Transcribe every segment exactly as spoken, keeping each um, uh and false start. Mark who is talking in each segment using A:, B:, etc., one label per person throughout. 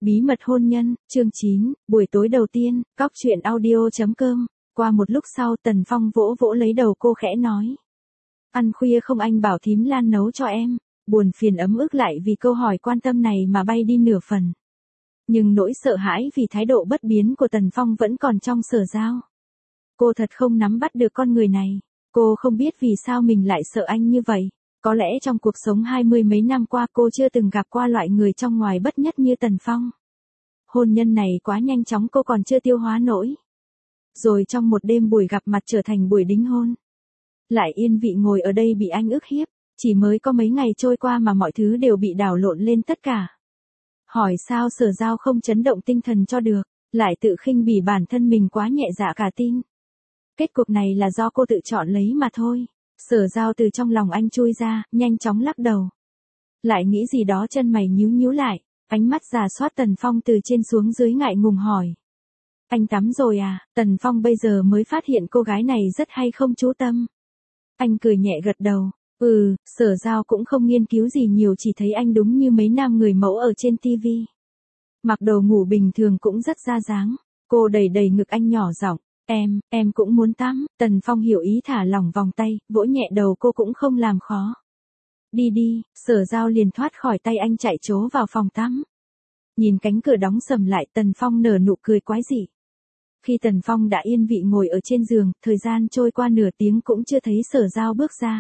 A: Bí mật hôn nhân, chương chín, buổi tối đầu tiên, cóc truyện audio chấm com. Qua một lúc sau Tần Phong vỗ vỗ lấy đầu cô khẽ nói. Ăn khuya không anh bảo thím Lan nấu cho em, buồn phiền ấm ức lại vì câu hỏi quan tâm này mà bay đi nửa phần. Nhưng nỗi sợ hãi vì thái độ bất biến của Tần Phong vẫn còn trong Sở Giao. Cô thật không nắm bắt được con người này, cô không biết vì sao mình lại sợ anh như vậy. Có lẽ trong cuộc sống hai mươi mấy năm qua cô chưa từng gặp qua loại người trong ngoài bất nhất như Tần Phong. Hôn nhân này quá nhanh chóng cô còn chưa tiêu hóa nổi. Rồi trong một đêm buổi gặp mặt trở thành buổi đính hôn. Lại yên vị ngồi ở đây bị anh ức hiếp, chỉ mới có mấy ngày trôi qua mà mọi thứ đều bị đảo lộn lên tất cả. Hỏi sao Sở Giao không chấn động tinh thần cho được, lại tự khinh bỉ bản thân mình quá nhẹ dạ cả tin. Kết cục này là do cô tự chọn lấy mà thôi. Sở Giao từ trong lòng anh chui ra, nhanh chóng lắc đầu. Lại nghĩ gì đó chân mày nhíu nhíu lại, ánh mắt rà soát Tần Phong từ trên xuống dưới ngại ngùng hỏi. Anh tắm rồi à? Tần Phong bây giờ mới phát hiện cô gái này rất hay không chú tâm. Anh cười nhẹ gật đầu, ừ, Sở Giao cũng không nghiên cứu gì nhiều, chỉ thấy anh đúng như mấy nam người mẫu ở trên tivi. Mặc đồ ngủ bình thường cũng rất ra dáng, cô đầy đầy ngực anh nhỏ giọng. Em, em cũng muốn tắm. Tần Phong hiểu ý thả lỏng vòng tay, vỗ nhẹ đầu cô cũng không làm khó. Đi đi, Sở Giao liền thoát khỏi tay anh chạy trố vào phòng tắm. Nhìn cánh cửa đóng sầm lại Tần Phong nở nụ cười quái dị. Khi Tần Phong đã yên vị ngồi ở trên giường, thời gian trôi qua nửa tiếng cũng chưa thấy Sở Giao bước ra.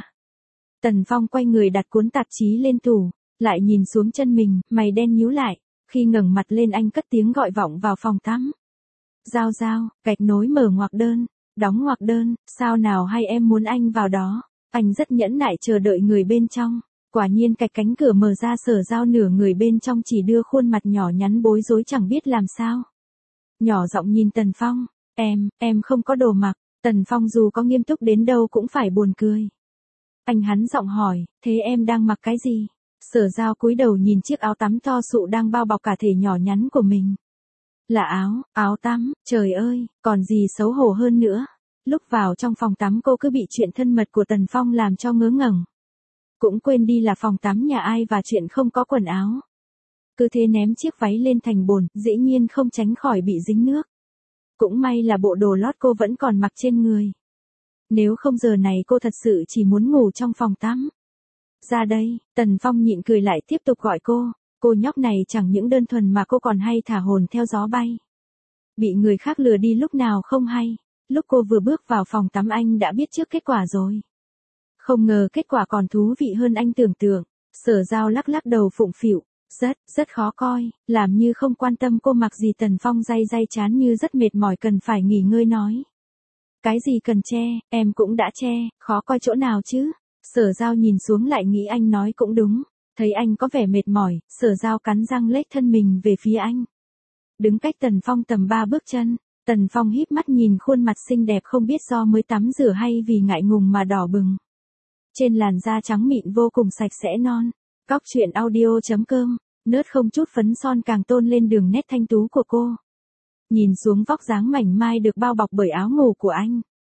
A: Tần Phong quay người đặt cuốn tạp chí lên tủ, lại nhìn xuống chân mình, mày đen nhíu lại. Khi ngẩng mặt lên anh cất tiếng gọi vọng vào phòng tắm. Giao Giao, gạch nối mở ngoặc đơn, đóng ngoặc đơn, sao nào hay em muốn anh vào đó. Anh rất nhẫn nại chờ đợi người bên trong, quả nhiên cạch cánh cửa mở ra Sở Giao nửa người bên trong chỉ đưa khuôn mặt nhỏ nhắn bối rối chẳng biết làm sao. Nhỏ giọng nhìn Tần Phong, em, em không có đồ mặc. Tần Phong dù có nghiêm túc đến đâu cũng phải buồn cười. Anh hắn giọng hỏi, thế em đang mặc cái gì? Sở Giao cúi đầu nhìn chiếc áo tắm to sụ đang bao bọc cả thể nhỏ nhắn của mình. Là áo, áo tắm, trời ơi, còn gì xấu hổ hơn nữa. Lúc vào trong phòng tắm cô cứ bị chuyện thân mật của Tần Phong làm cho ngớ ngẩn. Cũng quên đi là phòng tắm nhà ai và chuyện không có quần áo. Cứ thế ném chiếc váy lên thành bồn, dĩ nhiên không tránh khỏi bị dính nước. Cũng may là bộ đồ lót cô vẫn còn mặc trên người. Nếu không giờ này cô thật sự chỉ muốn ngủ trong phòng tắm. Ra đây, Tần Phong nhịn cười lại tiếp tục gọi cô. Cô nhóc này chẳng những đơn thuần mà cô còn hay thả hồn theo gió bay. Bị người khác lừa đi lúc nào không hay. Lúc cô vừa bước vào phòng tắm anh đã biết trước kết quả rồi. Không ngờ kết quả còn thú vị hơn anh tưởng tượng. Sở Giao lắc lắc đầu phụng phịu. Rất, rất khó coi, làm như không quan tâm cô mặc gì. Tần Phong day day chán như rất mệt mỏi cần phải nghỉ ngơi nói. Cái gì cần che, em cũng đã che, khó coi chỗ nào chứ. Sở Giao nhìn xuống lại nghĩ anh nói cũng đúng. Thấy anh có vẻ mệt mỏi, Sở Giao cắn răng lết thân mình về phía anh. Đứng cách Tần Phong tầm ba bước chân, Tần Phong híp mắt nhìn khuôn mặt xinh đẹp không biết do mới tắm rửa hay vì ngại ngùng mà đỏ bừng. Trên làn da trắng mịn vô cùng sạch sẽ non. Cóc truyện audio chấm com, nớt không chút phấn son càng tôn lên đường nét thanh tú của cô. Nhìn xuống vóc dáng mảnh mai được bao bọc bởi áo ngủ của anh.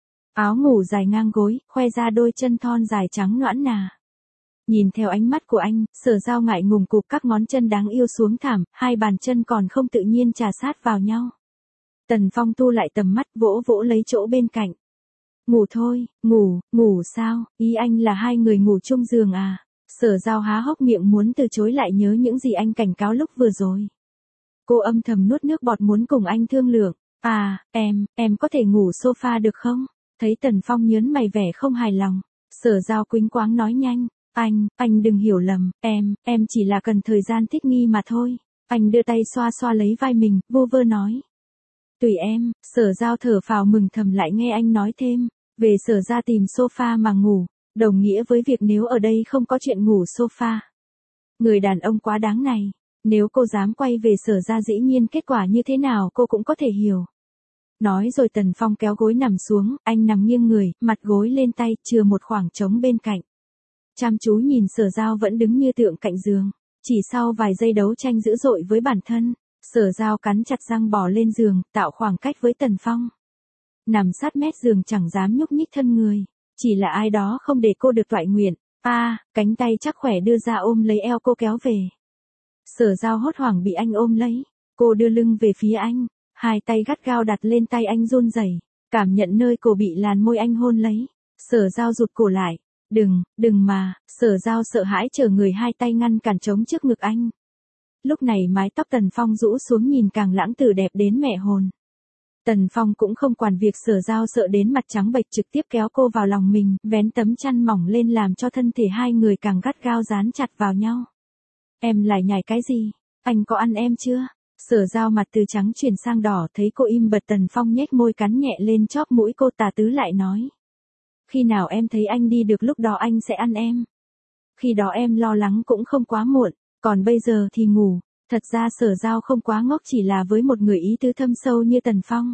A: Áo ngủ dài ngang gối, khoe ra đôi chân thon dài trắng nõn nà. Nhìn theo ánh mắt của anh, Sở Giao ngại ngùng cụp các ngón chân đáng yêu xuống thảm, hai bàn chân còn không tự nhiên chà sát vào nhau. Tần Phong thu lại tầm mắt vỗ vỗ lấy chỗ bên cạnh. Ngủ thôi, ngủ, ngủ sao, ý anh là hai người ngủ chung giường à? Sở Giao há hốc miệng muốn từ chối lại nhớ những gì anh cảnh cáo lúc vừa rồi. Cô âm thầm nuốt nước bọt muốn cùng anh thương lượng. À, em, em có thể ngủ sofa được không? Thấy Tần Phong nhớn mày vẻ không hài lòng. Sở Giao quýnh quáng nói nhanh. Anh, anh đừng hiểu lầm, em, em chỉ là cần thời gian thích nghi mà thôi. Anh đưa tay xoa xoa lấy vai mình, vô vơ nói. Tùy em. Sở Giao thở phào mừng thầm lại nghe anh nói thêm. Về Sở ra tìm sofa mà ngủ. Đồng nghĩa với việc nếu ở đây không có chuyện ngủ sofa. Người đàn ông quá đáng này. Nếu cô dám quay về Sở ra dĩ nhiên kết quả như thế nào cô cũng có thể hiểu. Nói rồi Tần Phong kéo gối nằm xuống, anh nằm nghiêng người, mặt gối lên tay, chừa một khoảng trống bên cạnh. Chăm chú nhìn Sở Giao vẫn đứng như tượng cạnh giường. Chỉ sau vài giây đấu tranh dữ dội với bản thân, Sở Giao cắn chặt răng bò lên giường, tạo khoảng cách với Tần Phong. Nằm sát mép giường chẳng dám nhúc nhích thân người. Chỉ là ai đó không để cô được toại nguyện. A, à, cánh tay chắc khỏe đưa ra ôm lấy eo cô kéo về. Sở Giao hốt hoảng bị anh ôm lấy. Cô đưa lưng về phía anh, hai tay gắt gao đặt lên tay anh run rẩy, cảm nhận nơi cổ bị làn môi anh hôn lấy. Sở Giao rụt cổ lại, đừng, đừng mà, Sở Giao sợ hãi trở người hai tay ngăn cản trống trước ngực anh. Lúc này mái tóc Tần Phong rũ xuống nhìn càng lãng tử đẹp đến mẹ hồn. Tần Phong cũng không quản việc Sở Giao sợ đến mặt trắng bệch, trực tiếp kéo cô vào lòng mình, vén tấm chăn mỏng lên làm cho thân thể hai người càng gắt gao dán chặt vào nhau. Em lại nhảy cái gì? Anh có ăn em chưa? Sở Giao mặt từ trắng chuyển sang đỏ, thấy cô im bật Tần Phong nhếch môi cắn nhẹ lên chóp mũi cô, tà tứ lại nói. Khi nào em thấy anh đi được lúc đó anh sẽ ăn em. Khi đó em lo lắng cũng không quá muộn, còn bây giờ thì ngủ. Thật ra Sở Giao không quá ngốc, chỉ là với một người ý tứ thâm sâu như Tần Phong.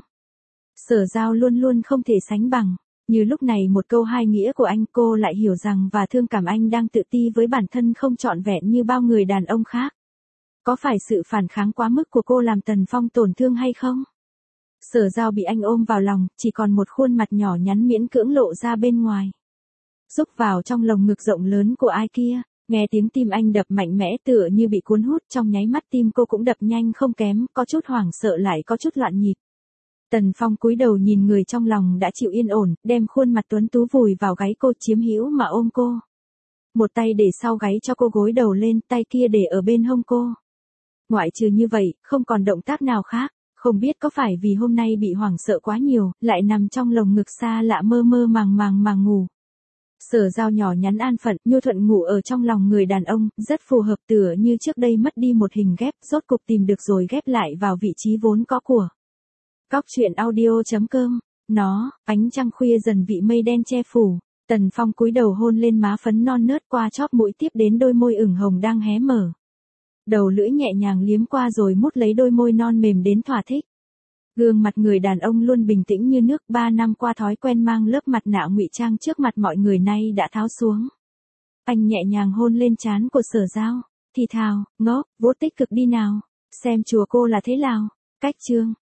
A: Sở Giao luôn luôn không thể sánh bằng, như lúc này một câu hai nghĩa của anh cô lại hiểu rằng và thương cảm anh đang tự ti với bản thân không trọn vẹn như bao người đàn ông khác. Có phải sự phản kháng quá mức của cô làm Tần Phong tổn thương hay không? Sở Giao bị anh ôm vào lòng, chỉ còn một khuôn mặt nhỏ nhắn miễn cưỡng lộ ra bên ngoài. Rúc vào trong lồng ngực rộng lớn của ai kia, nghe tiếng tim anh đập mạnh mẽ tựa như bị cuốn hút, trong nháy mắt tim cô cũng đập nhanh không kém, có chút hoảng sợ lại có chút loạn nhịp. Tần Phong cúi đầu nhìn người trong lòng đã chịu yên ổn, đem khuôn mặt tuấn tú vùi vào gáy cô, chiếm hữu mà ôm cô. Một tay để sau gáy cho cô gối đầu lên, tay kia để ở bên hông cô. Ngoại trừ như vậy, không còn động tác nào khác. Không biết có phải vì hôm nay bị hoảng sợ quá nhiều, lại nằm trong lồng ngực xa lạ mơ mơ màng màng mà ngủ. Sở Giao nhỏ nhắn an phận, nhu thuận ngủ ở trong lòng người đàn ông, rất phù hợp, tựa như trước đây mất đi một hình ghép, rốt cục tìm được rồi ghép lại vào vị trí vốn có của. Cóc truyện audio chấm com, nó, ánh trăng khuya dần vị mây đen che phủ, Tần Phong cúi đầu hôn lên má phấn non nớt qua chóp mũi tiếp đến đôi môi ửng hồng đang hé mở. Đầu lưỡi nhẹ nhàng liếm qua rồi mút lấy đôi môi non mềm đến thỏa thích. Gương mặt người đàn ông luôn bình tĩnh như nước, ba năm qua thói quen mang lớp mặt nạ ngụy trang trước mặt mọi người nay đã tháo xuống. Anh nhẹ nhàng hôn lên trán của Sở Giao, thì thào, ngốc, vô tích cực đi nào, xem chùa cô là thế nào. Cách chương